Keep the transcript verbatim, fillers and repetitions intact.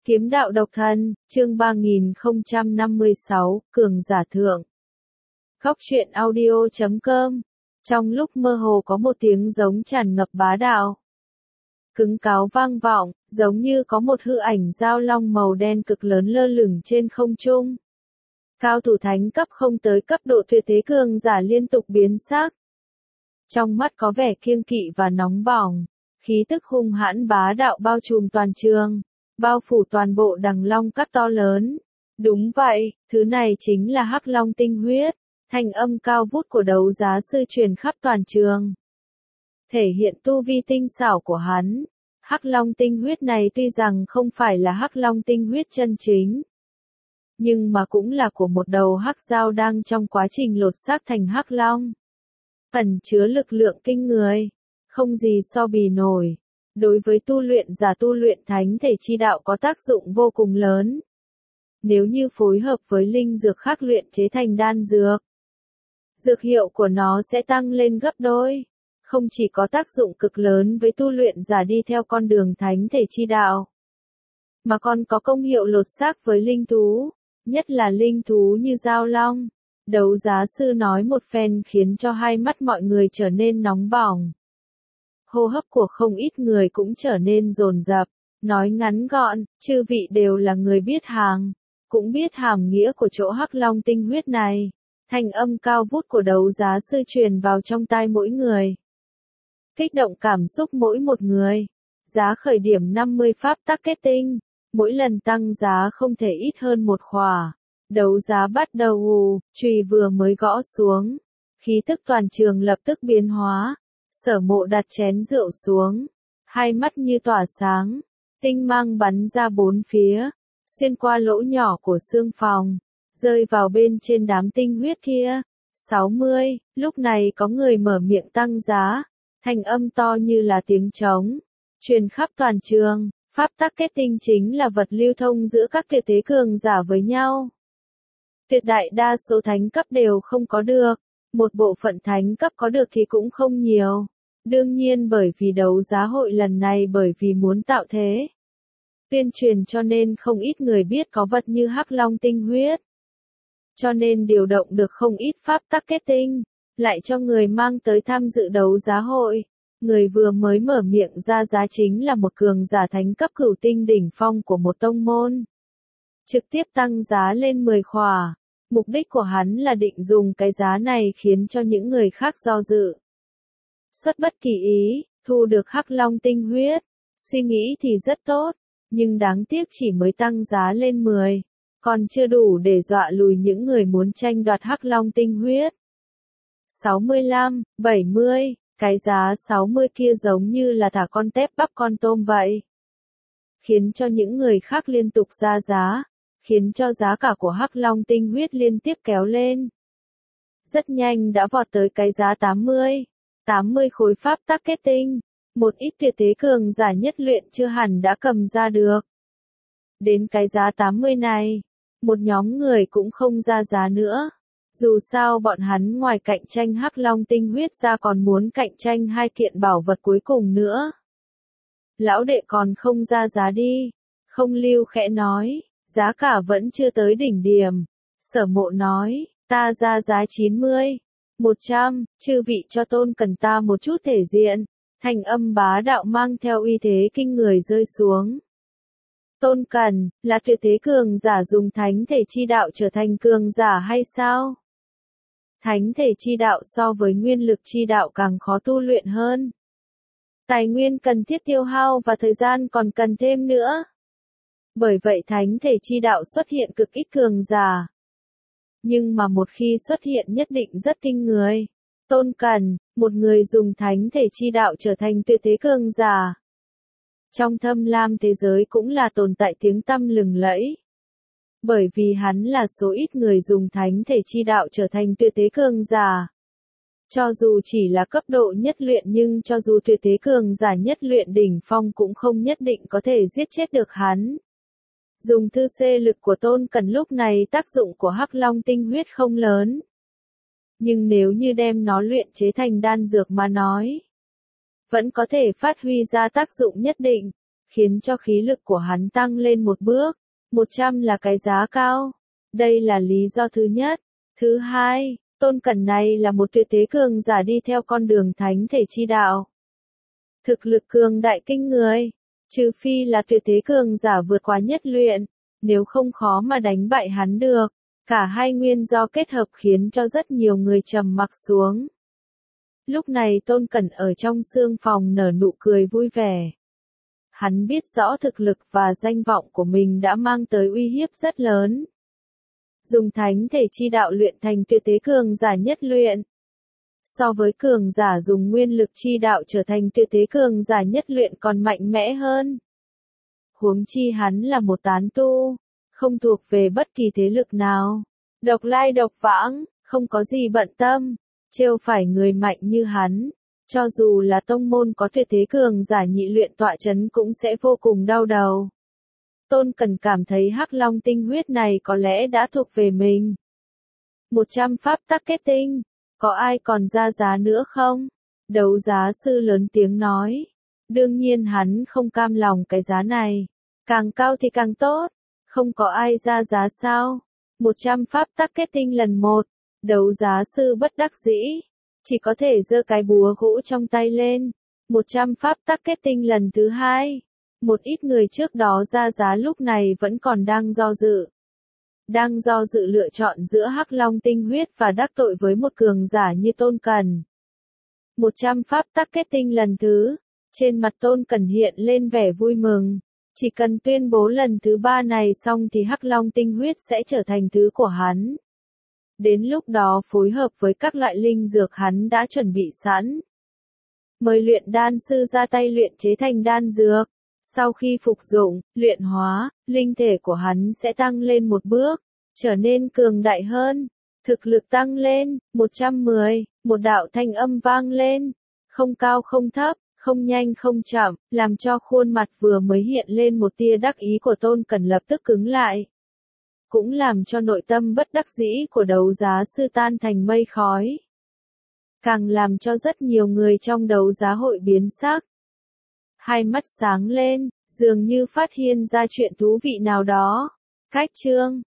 Kiếm đạo độc thân, chương ba nghìn không trăm năm mươi sáu, cường giả thượng. Góc truyện audio chấm com. Trong lúc mơ hồ có một tiếng giống tràn ngập bá đạo. Cứng cáo vang vọng, giống như có một hư ảnh dao long màu đen cực lớn lơ lửng trên không trung. Cao thủ thánh cấp không tới cấp độ tuyệt thế cường giả liên tục biến sắc. Trong mắt có vẻ kiêng kỵ và nóng bỏng, khí tức hung hãn bá đạo bao trùm toàn trường, bao phủ toàn bộ đằng long các to lớn. Đúng vậy, thứ này chính là Hắc Long tinh huyết. Thanh âm cao vút của đấu giá sư truyền khắp toàn trường, thể hiện tu vi tinh xảo của hắn. Hắc Long tinh huyết này tuy rằng không phải là Hắc Long tinh huyết chân chính, nhưng mà cũng là của một đầu hắc dao đang trong quá trình lột xác thành Hắc Long. Ẩn chứa lực lượng kinh người, không gì so bì nổi. Đối với tu luyện giả tu luyện thánh thể chi đạo có tác dụng vô cùng lớn. Nếu như phối hợp với linh dược khác luyện chế thành đan dược, dược hiệu của nó sẽ tăng lên gấp đôi. Không chỉ có tác dụng cực lớn với tu luyện giả đi theo con đường thánh thể chi đạo, mà còn có công hiệu lột xác với linh thú, nhất là linh thú như dao long. Đấu giá sư nói một phen khiến cho hai mắt mọi người trở nên nóng bỏng. Hô hấp của không ít người cũng trở nên dồn dập. Nói ngắn gọn, chư vị đều là người biết hàng, cũng biết hàm nghĩa của chỗ Hắc Long tinh huyết này. Thanh âm cao vút của đấu giá sư truyền vào trong tai mỗi người, kích động cảm xúc mỗi một người. Giá khởi điểm năm mươi pháp tắc kết tinh, mỗi lần tăng giá không thể ít hơn một khỏa. Đấu giá bắt đầu, chùy vừa mới gõ xuống, khí tức toàn trường lập tức biến hóa. Sở Mộ đặt chén rượu xuống, hai mắt như tỏa sáng, tinh mang bắn ra bốn phía, xuyên qua lỗ nhỏ của xương phòng, rơi vào bên trên đám tinh huyết kia. sáu mươi, lúc này có người mở miệng tăng giá, thanh âm to như là tiếng trống, truyền khắp toàn trường. Pháp tắc kết tinh chính là vật lưu thông giữa các tuyệt thế cường giả với nhau. Tuyệt đại đa số thánh cấp đều không có được, một bộ phận thánh cấp có được thì cũng không nhiều. Đương nhiên bởi vì đấu giá hội lần này bởi vì muốn tạo thế tuyên truyền cho nên không ít người biết có vật như Hắc Long tinh huyết. Cho nên điều động được không ít pháp tắc kết tinh, lại cho người mang tới tham dự đấu giá hội. Người vừa mới mở miệng ra giá chính là một cường giả thánh cấp cửu tinh đỉnh phong của một tông môn. Trực tiếp tăng giá lên mười khỏa. Mục đích của hắn là định dùng cái giá này khiến cho những người khác do dự. Xuất bất kỳ ý, thu được Hắc Long tinh huyết. Suy nghĩ thì rất tốt, nhưng đáng tiếc chỉ mới tăng giá lên mười, còn chưa đủ để dọa lùi những người muốn tranh đoạt Hắc Long tinh huyết. sáu mươi lăm, bảy mươi, cái giá sáu mươi kia giống như là thả con tép bắp con tôm vậy. Khiến cho những người khác liên tục ra giá, khiến cho giá cả của Hắc Long tinh huyết liên tiếp kéo lên. Rất nhanh đã vọt tới cái giá tám mươi. tám mươi khối pháp tắc kết tinh, một ít tuyệt thế cường giả nhất luyện chưa hẳn đã cầm ra được. Đến cái giá tám mươi này, một nhóm người cũng không ra giá nữa. Dù sao bọn hắn ngoài cạnh tranh Hắc Long tinh huyết ra còn muốn cạnh tranh hai kiện bảo vật cuối cùng nữa. Lão đệ còn không ra giá đi. Không Lưu khẽ nói, giá cả vẫn chưa tới đỉnh điểm. Sở Mộ nói, ta ra giá chín mươi. một trăm, chư vị cho Tôn Cần ta một chút thể diện. Thanh âm bá đạo mang theo uy thế kinh người rơi xuống. Tôn Cần, là tuyệt thế cường giả dùng thánh thể chi đạo trở thành cường giả hay sao? Thánh thể chi đạo so với nguyên lực chi đạo càng khó tu luyện hơn. Tài nguyên cần thiết tiêu hao và thời gian còn cần thêm nữa. Bởi vậy thánh thể chi đạo xuất hiện cực ít cường giả. Nhưng mà một khi xuất hiện nhất định rất kinh người. Tôn Cần, một người dùng thánh thể chi đạo trở thành tuyệt thế cường giả. Trong thâm lam thế giới cũng là tồn tại tiếng tăm lừng lẫy. Bởi vì hắn là số ít người dùng thánh thể chi đạo trở thành tuyệt thế cường giả. Cho dù chỉ là cấp độ nhất luyện nhưng cho dù tuyệt thế cường giả nhất luyện đỉnh phong cũng không nhất định có thể giết chết được hắn. Dùng thư xê lực của Tôn Cần lúc này tác dụng của Hắc Long tinh huyết không lớn. Nhưng nếu như đem nó luyện chế thành đan dược mà nói, vẫn có thể phát huy ra tác dụng nhất định, khiến cho khí lực của hắn tăng lên một bước. một trăm là cái giá cao. Đây là lý do thứ nhất. Thứ hai, Tôn Cẩn này là một tuyệt thế cường giả đi theo con đường thánh thể chi đạo. Thực lực cường đại kinh người, trừ phi là tuyệt thế cường giả vượt quá nhất luyện, nếu không khó mà đánh bại hắn được. Cả hai nguyên do kết hợp khiến cho rất nhiều người trầm mặc xuống. Lúc này Tôn Cẩn ở trong sương phòng nở nụ cười vui vẻ. Hắn biết rõ thực lực và danh vọng của mình đã mang tới uy hiếp rất lớn. Dùng thánh thể chi đạo luyện thành tuyệt thế cường giả nhất luyện. So với cường giả dùng nguyên lực chi đạo trở thành tuyệt thế cường giả nhất luyện còn mạnh mẽ hơn. Huống chi hắn là một tán tu, không thuộc về bất kỳ thế lực nào. Độc lai độc vãng, không có gì bận tâm, trêu phải người mạnh như hắn. Cho dù là tông môn có tuyệt thế cường giả nhị luyện tọa chấn cũng sẽ vô cùng đau đầu. Tôn Cẩn cảm thấy Hắc Long tinh huyết này có lẽ đã thuộc về mình. một trăm pháp tắc kết tinh, có ai còn ra giá nữa không? Đấu giá sư lớn tiếng nói. Đương nhiên hắn không cam lòng cái giá này. Càng cao thì càng tốt. Không có ai ra giá sao? một trăm pháp tắc kết tinh lần một. Đấu giá sư bất đắc dĩ. Chỉ có thể giơ cái búa gỗ trong tay lên. một trăm pháp tắc kết tinh lần thứ hai. Một ít người trước đó ra giá lúc này vẫn còn đang do dự. Đang do dự lựa chọn giữa Hắc Long tinh huyết và đắc tội với một cường giả như Tôn Cẩn. một trăm pháp tắc kết tinh lần thứ. Trên mặt Tôn Cẩn hiện lên vẻ vui mừng. Chỉ cần tuyên bố lần thứ ba này xong thì Hắc Long tinh huyết sẽ trở thành thứ của hắn. Đến lúc đó phối hợp với các loại linh dược hắn đã chuẩn bị sẵn. Mời luyện đan sư ra tay luyện chế thành đan dược. Sau khi phục dụng, luyện hóa, linh thể của hắn sẽ tăng lên một bước, trở nên cường đại hơn. Thực lực tăng lên, một trăm mười, một đạo thanh âm vang lên. Không cao không thấp, không nhanh không chậm, làm cho khuôn mặt vừa mới hiện lên một tia đắc ý của Tôn Cẩn lập tức cứng lại. Cũng làm cho nội tâm bất đắc dĩ của đấu giá sư tan thành mây khói. Càng làm cho rất nhiều người trong đấu giá hội biến sắc. Hai mắt sáng lên, dường như phát hiện ra chuyện thú vị nào đó. Cách chương